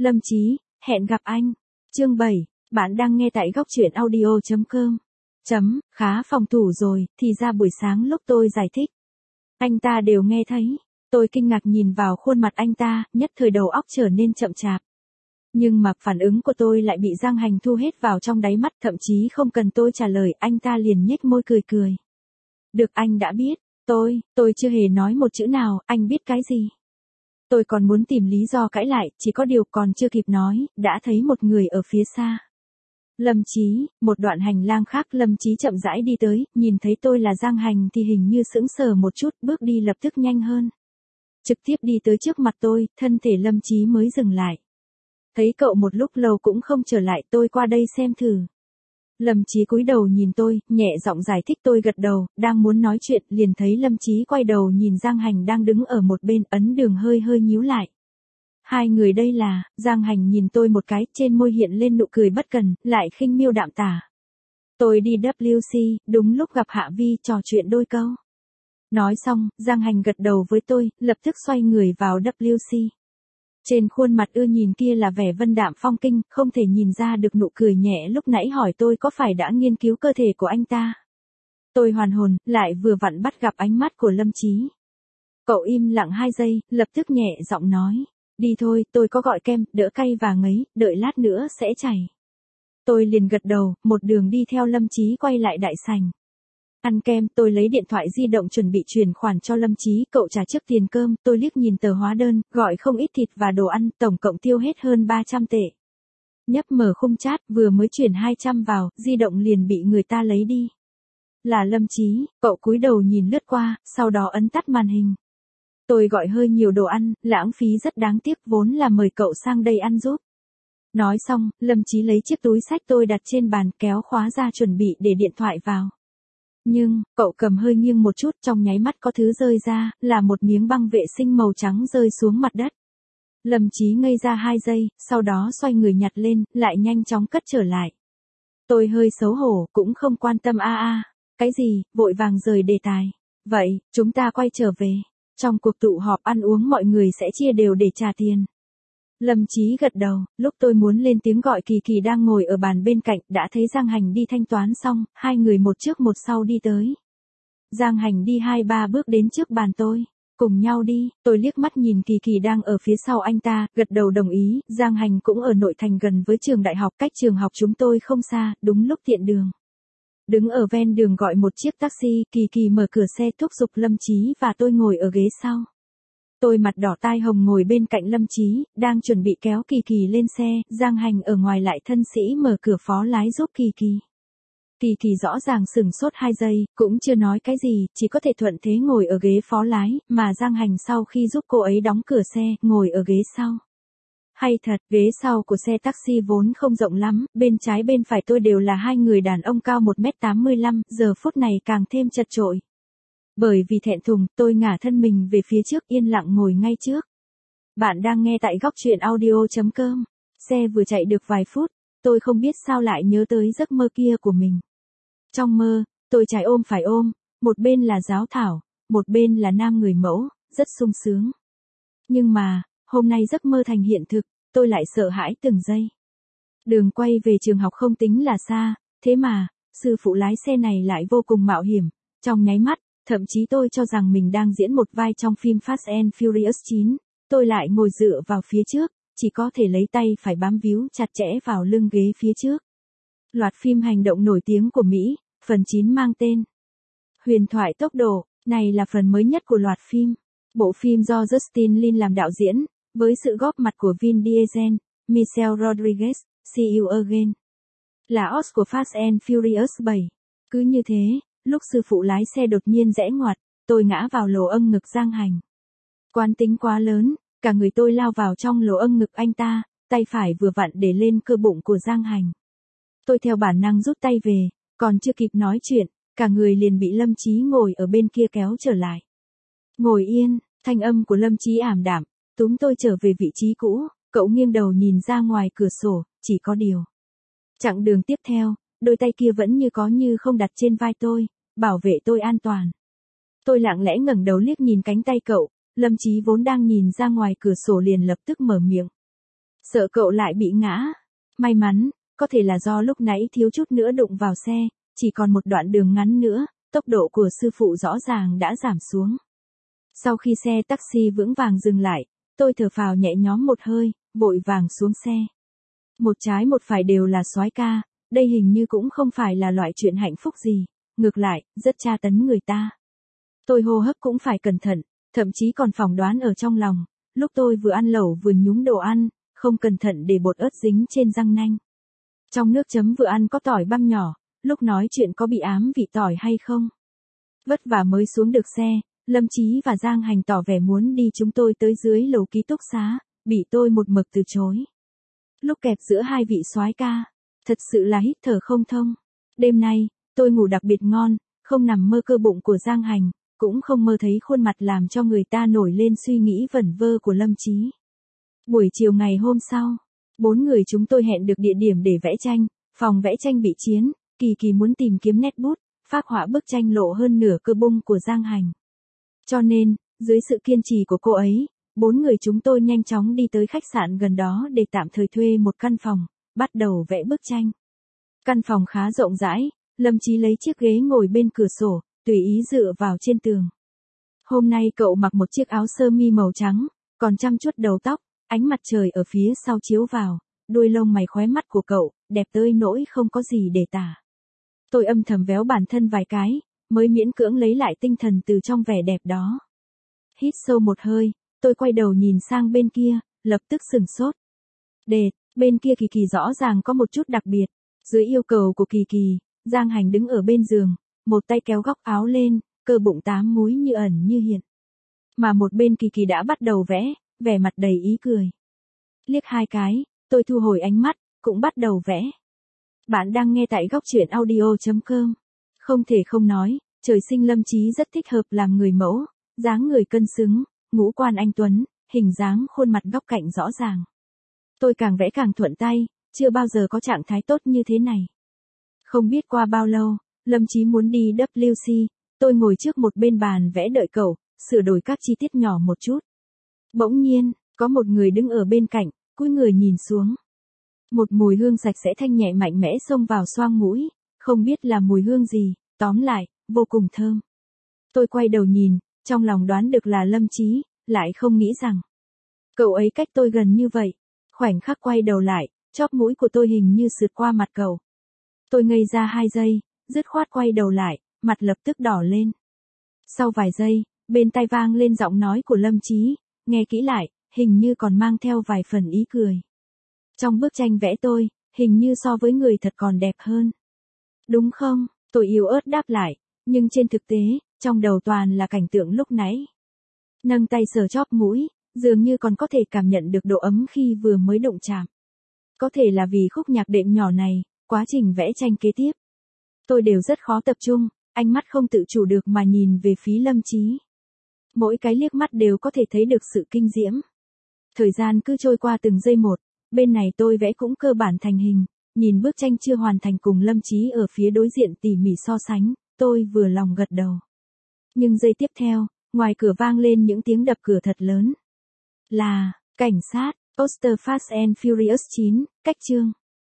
Lâm Chí, hẹn gặp anh. Chương 7, bạn đang nghe tại góc truyện audio.com. Khá phòng thủ rồi, thì ra buổi sáng lúc tôi giải thích. Anh ta đều nghe thấy. Tôi kinh ngạc nhìn vào khuôn mặt anh ta, nhất thời đầu óc trở nên chậm chạp. Nhưng mà phản ứng của tôi lại bị Giang Hành thu hết vào trong đáy mắt, thậm chí không cần tôi trả lời, anh ta liền nhếch môi cười cười. Được, anh đã biết. Tôi chưa hề nói một chữ nào, anh biết cái gì? Tôi còn muốn tìm lý do cãi lại, chỉ có điều còn chưa kịp nói, đã thấy một người ở phía xa. Lâm Chí, một đoạn hành lang khác, Lâm Chí chậm rãi đi tới, nhìn thấy tôi là Giang Hành thì hình như sững sờ một chút, bước đi lập tức nhanh hơn. Trực tiếp đi tới trước mặt tôi, thân thể Lâm Chí mới dừng lại. Thấy cậu một lúc lâu cũng không trở lại, tôi qua đây xem thử. Lâm Chí cúi đầu nhìn tôi, nhẹ giọng giải thích. Tôi gật đầu, đang muốn nói chuyện, liền thấy Lâm Chí quay đầu nhìn Giang Hành đang đứng ở một bên, ấn đường hơi hơi nhíu lại. Hai người đây là, Giang Hành nhìn tôi một cái, trên môi hiện lên nụ cười bất cần, lại khinh miêu đạm tả. Tôi đi WC, đúng lúc gặp Hạ Vi, trò chuyện đôi câu. Nói xong, Giang Hành gật đầu với tôi, lập tức xoay người vào WC. Trên khuôn mặt ưa nhìn kia là vẻ vân đạm phong kinh, không thể nhìn ra được nụ cười nhẹ lúc nãy hỏi tôi có phải đã nghiên cứu cơ thể của anh ta. Tôi hoàn hồn, lại vừa vặn bắt gặp ánh mắt của Lâm Chí. Cậu im lặng 2 giây, lập tức nhẹ giọng nói. Đi thôi, tôi có gọi kem, đỡ cay và ngấy, đợi lát nữa sẽ chảy. Tôi liền gật đầu, một đường đi theo Lâm Chí quay lại đại sảnh. Ăn kem, tôi lấy điện thoại di động chuẩn bị chuyển khoản cho Lâm Chí, cậu trả trước tiền cơm, tôi liếc nhìn tờ hóa đơn, gọi không ít thịt và đồ ăn, tổng cộng tiêu hết hơn 300 tệ. Nhấp mở khung chat, vừa mới chuyển 200 vào, di động liền bị người ta lấy đi. Là Lâm Chí, cậu cúi đầu nhìn lướt qua, sau đó ấn tắt màn hình. Tôi gọi hơi nhiều đồ ăn, lãng phí rất đáng tiếc, vốn là mời cậu sang đây ăn giúp. Nói xong, Lâm Chí lấy chiếc túi xách tôi đặt trên bàn, kéo khóa ra chuẩn bị để điện thoại vào. Nhưng, cậu cầm hơi nghiêng một chút, trong nháy mắt có thứ rơi ra, là một miếng băng vệ sinh màu trắng rơi xuống mặt đất. Lâm Chí ngây ra 2 giây, sau đó xoay người nhặt lên, lại nhanh chóng cất trở lại. Tôi hơi xấu hổ, cũng không quan tâm cái gì, vội vàng rời đề tài. Vậy, chúng ta quay trở về. Trong cuộc tụ họp ăn uống mọi người sẽ chia đều để trả tiền. Lâm Chí gật đầu, lúc tôi muốn lên tiếng gọi Kỳ Kỳ đang ngồi ở bàn bên cạnh, đã thấy Giang Hành đi thanh toán xong, hai người một trước một sau đi tới. Giang Hành đi 2-3 bước đến trước bàn tôi. Cùng nhau đi, tôi liếc mắt nhìn Kỳ Kỳ đang ở phía sau anh ta, gật đầu đồng ý. Giang Hành cũng ở nội thành gần với trường đại học, cách trường học chúng tôi không xa, đúng lúc tiện đường. Đứng ở ven đường gọi một chiếc taxi, Kỳ Kỳ mở cửa xe thúc giục Lâm Chí và tôi ngồi ở ghế sau. Tôi mặt đỏ tai hồng ngồi bên cạnh Lâm Chí, đang chuẩn bị kéo Kỳ Kỳ lên xe, Giang Hành ở ngoài lại thân sĩ mở cửa phó lái giúp Kỳ Kỳ. Kỳ Kỳ rõ ràng sửng sốt 2 giây, cũng chưa nói cái gì, chỉ có thể thuận thế ngồi ở ghế phó lái, mà Giang Hành sau khi giúp cô ấy đóng cửa xe, ngồi ở ghế sau. Hay thật, ghế sau của xe taxi vốn không rộng lắm, bên trái bên phải tôi đều là hai người đàn ông cao 1m85, giờ phút này càng thêm chật chội. Bởi vì thẹn thùng, tôi ngả thân mình về phía trước, yên lặng ngồi ngay trước. Bạn đang nghe tại góc truyện audio.com. Xe vừa chạy được vài phút, tôi không biết sao lại nhớ tới giấc mơ kia của mình. Trong mơ, tôi trái ôm phải ôm, một bên là Giáo Thảo, một bên là nam người mẫu, rất sung sướng. Nhưng mà, hôm nay giấc mơ thành hiện thực, tôi lại sợ hãi từng giây. Đường quay về trường học không tính là xa, thế mà, sư phụ lái xe này lại vô cùng mạo hiểm. Trong nháy mắt, thậm chí tôi cho rằng mình đang diễn một vai trong phim Fast and Furious 9, tôi lại ngồi dựa vào phía trước, chỉ có thể lấy tay phải bám víu chặt chẽ vào lưng ghế phía trước. Loạt phim hành động nổi tiếng của Mỹ, phần 9 mang tên Huyền thoại tốc độ, này là phần mới nhất của loạt phim. Bộ phim do Justin Lin làm đạo diễn, với sự góp mặt của Vin Diesel, Michelle Rodriguez, See You Again. Là os của Fast and Furious 7. Cứ như thế, lúc sư phụ lái xe đột nhiên rẽ ngoặt, tôi ngã vào lỗ âng ngực Giang Hành. Quán tính quá lớn, cả người tôi lao vào trong lỗ âng ngực anh ta, tay phải vừa vặn để lên cơ bụng của Giang Hành. Tôi theo bản năng rút tay về, còn chưa kịp nói chuyện, cả người liền bị Lâm Chí ngồi ở bên kia kéo trở lại. Ngồi yên, thanh âm của Lâm Chí ảm đạm, túm tôi trở về vị trí cũ, cậu nghiêng đầu nhìn ra ngoài cửa sổ, chỉ có điều. Chặng đường tiếp theo, đôi tay kia vẫn như có như không đặt trên vai tôi, bảo vệ tôi an toàn. Tôi lặng lẽ ngẩng đầu liếc nhìn cánh tay cậu, Lâm Chí vốn đang nhìn ra ngoài cửa sổ liền lập tức mở miệng. Sợ cậu lại bị ngã. May mắn, có thể là do lúc nãy thiếu chút nữa đụng vào xe, chỉ còn một đoạn đường ngắn nữa, tốc độ của sư phụ rõ ràng đã giảm xuống. Sau khi xe taxi vững vàng dừng lại, tôi thở phào nhẹ nhõm một hơi, vội vàng xuống xe. Một trái một phải đều là soái ca, đây hình như cũng không phải là loại chuyện hạnh phúc gì, ngược lại, rất tra tấn người ta. Tôi hô hấp cũng phải cẩn thận, thậm chí còn phỏng đoán ở trong lòng, lúc tôi vừa ăn lẩu vừa nhúng đồ ăn, không cẩn thận để bột ớt dính trên răng nanh. Trong nước chấm vừa ăn có tỏi băm nhỏ, lúc nói chuyện có bị ám vị tỏi hay không? Vất vả mới xuống được xe, Lâm Chí và Giang Hành tỏ vẻ muốn đi chúng tôi tới dưới lầu ký túc xá, bị tôi một mực từ chối. Lúc kẹp giữa hai vị soái ca, thật sự là hít thở không thông. Đêm nay, tôi ngủ đặc biệt ngon, không nằm mơ cơ bụng của Giang Hành, cũng không mơ thấy khuôn mặt làm cho người ta nổi lên suy nghĩ vẩn vơ của Lâm Chí. Buổi chiều ngày hôm sau, 4 người chúng tôi hẹn được địa điểm để vẽ tranh, phòng vẽ tranh bị chiến, Kỳ Kỳ muốn tìm kiếm nét bút, phác họa bức tranh lộ hơn nửa cơ bụng của Giang Hành. Cho nên, dưới sự kiên trì của cô ấy, 4 người chúng tôi nhanh chóng đi tới khách sạn gần đó để tạm thời thuê một căn phòng, bắt đầu vẽ bức tranh. Căn phòng khá rộng rãi, Lâm Chí lấy chiếc ghế ngồi bên cửa sổ, tùy ý dựa vào trên tường. Hôm nay cậu mặc một chiếc áo sơ mi màu trắng, còn chăm chút đầu tóc, ánh mặt trời ở phía sau chiếu vào, đuôi lông mày khóe mắt của cậu, đẹp tới nỗi không có gì để tả. Tôi âm thầm véo bản thân vài cái, mới miễn cưỡng lấy lại tinh thần từ trong vẻ đẹp đó. Hít sâu một hơi, tôi quay đầu nhìn sang bên kia, lập tức sửng sốt. Đệt, bên kia Kỳ Kỳ rõ ràng có một chút đặc biệt. Dưới yêu cầu của Kỳ Kỳ, Giang Hành đứng ở bên giường, một tay kéo góc áo lên, cơ bụng 8 múi như ẩn như hiện. Mà một bên Kỳ Kỳ đã bắt đầu vẽ, vẻ mặt đầy ý cười. Liếc hai cái, tôi thu hồi ánh mắt, cũng bắt đầu vẽ. Bạn đang nghe tại góc truyện audio.com. Không thể không nói, trời sinh Lâm Chí rất thích hợp làm người mẫu, dáng người cân xứng, ngũ quan anh tuấn, hình dáng khuôn mặt góc cạnh rõ ràng. Tôi càng vẽ càng thuận tay, chưa bao giờ có trạng thái tốt như thế này. Không biết qua bao lâu, Lâm Chí muốn đi WC, tôi ngồi trước một bên bàn vẽ đợi cậu, sửa đổi các chi tiết nhỏ một chút. Bỗng nhiên, có một người đứng ở bên cạnh, cúi người nhìn xuống. Một mùi hương sạch sẽ thanh nhẹ mạnh mẽ xông vào xoang mũi, không biết là mùi hương gì, tóm lại, vô cùng thơm. Tôi quay đầu nhìn, trong lòng đoán được là Lâm Chí, lại không nghĩ rằng cậu ấy cách tôi gần như vậy. Khoảnh khắc quay đầu lại, chóp mũi của tôi hình như sượt qua mặt cậu. Tôi ngây ra 2 giây, dứt khoát quay đầu lại, mặt lập tức đỏ lên. Sau vài giây, bên tai vang lên giọng nói của Lâm Chí, nghe kỹ lại, hình như còn mang theo vài phần ý cười. Trong bức tranh vẽ tôi, hình như so với người thật còn đẹp hơn. Đúng không? Tôi yếu ớt đáp lại, nhưng trên thực tế, trong đầu toàn là cảnh tượng lúc nãy. Nâng tay sờ chóp mũi, dường như còn có thể cảm nhận được độ ấm khi vừa mới đụng chạm. Có thể là vì khúc nhạc đệm nhỏ này, quá trình vẽ tranh kế tiếp. Tôi đều rất khó tập trung, ánh mắt không tự chủ được mà nhìn về phía Lâm Chí. Mỗi cái liếc mắt đều có thể thấy được sự kinh diễm. Thời gian cứ trôi qua từng giây một, bên này tôi vẽ cũng cơ bản thành hình, nhìn bức tranh chưa hoàn thành cùng Lâm Chí ở phía đối diện tỉ mỉ so sánh, tôi vừa lòng gật đầu. Nhưng giây tiếp theo, ngoài cửa vang lên những tiếng đập cửa thật lớn. Là, cảnh sát, poster Fast and Furious 9, cách chương.